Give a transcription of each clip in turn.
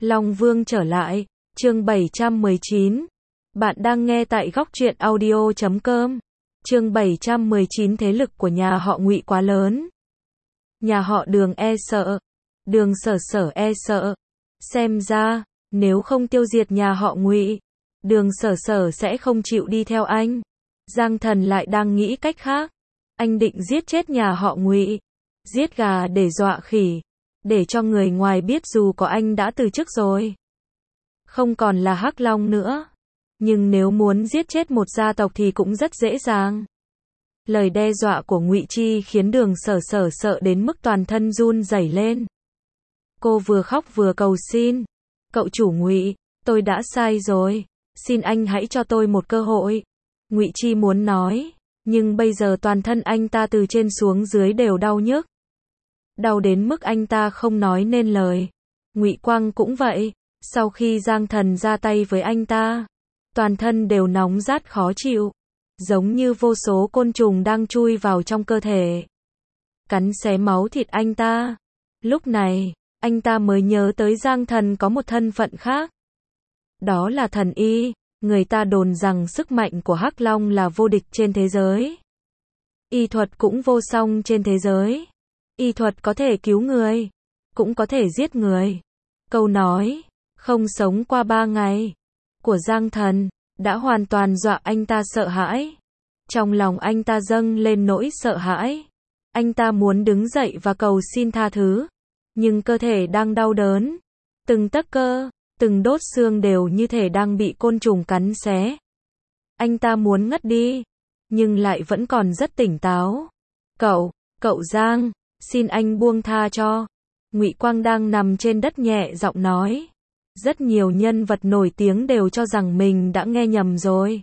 Long Vương trở lại, chương 719. Bạn đang nghe tại góc truyện audio.com. Chương 719 thế lực của nhà họ Ngụy quá lớn. Nhà họ Đường e sợ, Đường Sở Sở e sợ. Xem ra, nếu không tiêu diệt nhà họ Ngụy, Đường Sở Sở sẽ không chịu đi theo anh. Giang Thần lại đang nghĩ cách khác. Anh định giết chết nhà họ Ngụy, giết gà để dọa khỉ, để cho người ngoài biết dù có anh đã từ chức rồi, không còn là Hắc Long nữa. Nhưng nếu muốn giết chết một gia tộc thì cũng rất dễ dàng. Lời đe dọa của Ngụy Chi khiến Đường Sở Sở sợ đến mức toàn thân run rẩy lên. Cô vừa khóc vừa cầu xin, "Cậu chủ Ngụy, tôi đã sai rồi, xin anh hãy cho tôi một cơ hội." Ngụy Chi muốn nói, nhưng bây giờ toàn thân anh ta từ trên xuống dưới đều đau nhức. Đau đến mức anh ta không nói nên lời. Ngụy Quang cũng vậy, sau khi Giang Thần ra tay với anh ta, toàn thân đều nóng rát khó chịu, giống như vô số côn trùng đang chui vào trong cơ thể, cắn xé máu thịt anh ta. Lúc này, anh ta mới nhớ tới Giang Thần có một thân phận khác. Đó là thần y, người ta đồn rằng sức mạnh của Hắc Long là vô địch trên thế giới. Y thuật cũng vô song trên thế giới. Y thuật có thể cứu người, cũng có thể giết người. Câu nói, không sống qua 3 ngày, của Giang Thần, đã hoàn toàn dọa anh ta sợ hãi. Trong lòng anh ta dâng lên nỗi sợ hãi. Anh ta muốn đứng dậy và cầu xin tha thứ, nhưng cơ thể đang đau đớn. Từng tấc cơ, từng đốt xương đều như thể đang bị côn trùng cắn xé. Anh ta muốn ngất đi, nhưng lại vẫn còn rất tỉnh táo. Cậu Giang, xin anh buông tha cho." Ngụy Quang đang nằm trên đất nhẹ giọng nói. Rất nhiều nhân vật nổi tiếng đều cho rằng mình đã nghe nhầm rồi.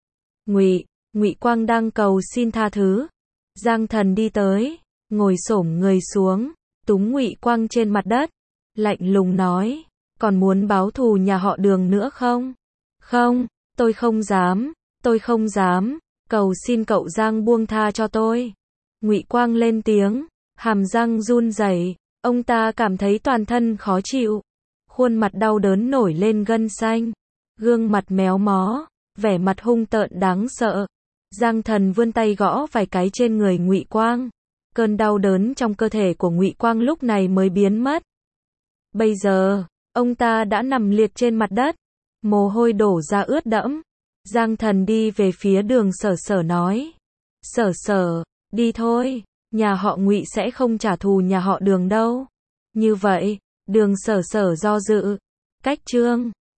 Ngụy Quang đang cầu xin tha thứ. Giang Thần đi tới, ngồi xổm người xuống, túm Ngụy Quang trên mặt đất, lạnh lùng nói, "Còn muốn báo thù nhà họ Đường nữa không?" "Không, tôi không dám, cầu xin cậu Giang buông tha cho tôi." Ngụy Quang lên tiếng, hàm răng run rẩy, ông ta cảm thấy toàn thân khó chịu, khuôn mặt đau đớn nổi lên gân xanh, gương mặt méo mó, vẻ mặt hung tợn đáng sợ. Giang Thần vươn tay gõ vài cái trên người Ngụy Quang. Cơn đau đớn trong cơ thể của Ngụy Quang lúc này mới biến mất. Bây giờ, ông ta đã nằm liệt trên mặt đất, mồ hôi đổ ra ướt đẫm. Giang Thần đi về phía Đường Sở Sở nói, "Sở Sở, đi thôi, nhà họ Ngụy sẽ không trả thù nhà họ Đường đâu." Như vậy, Đường Sở Sở do dự. Cách chương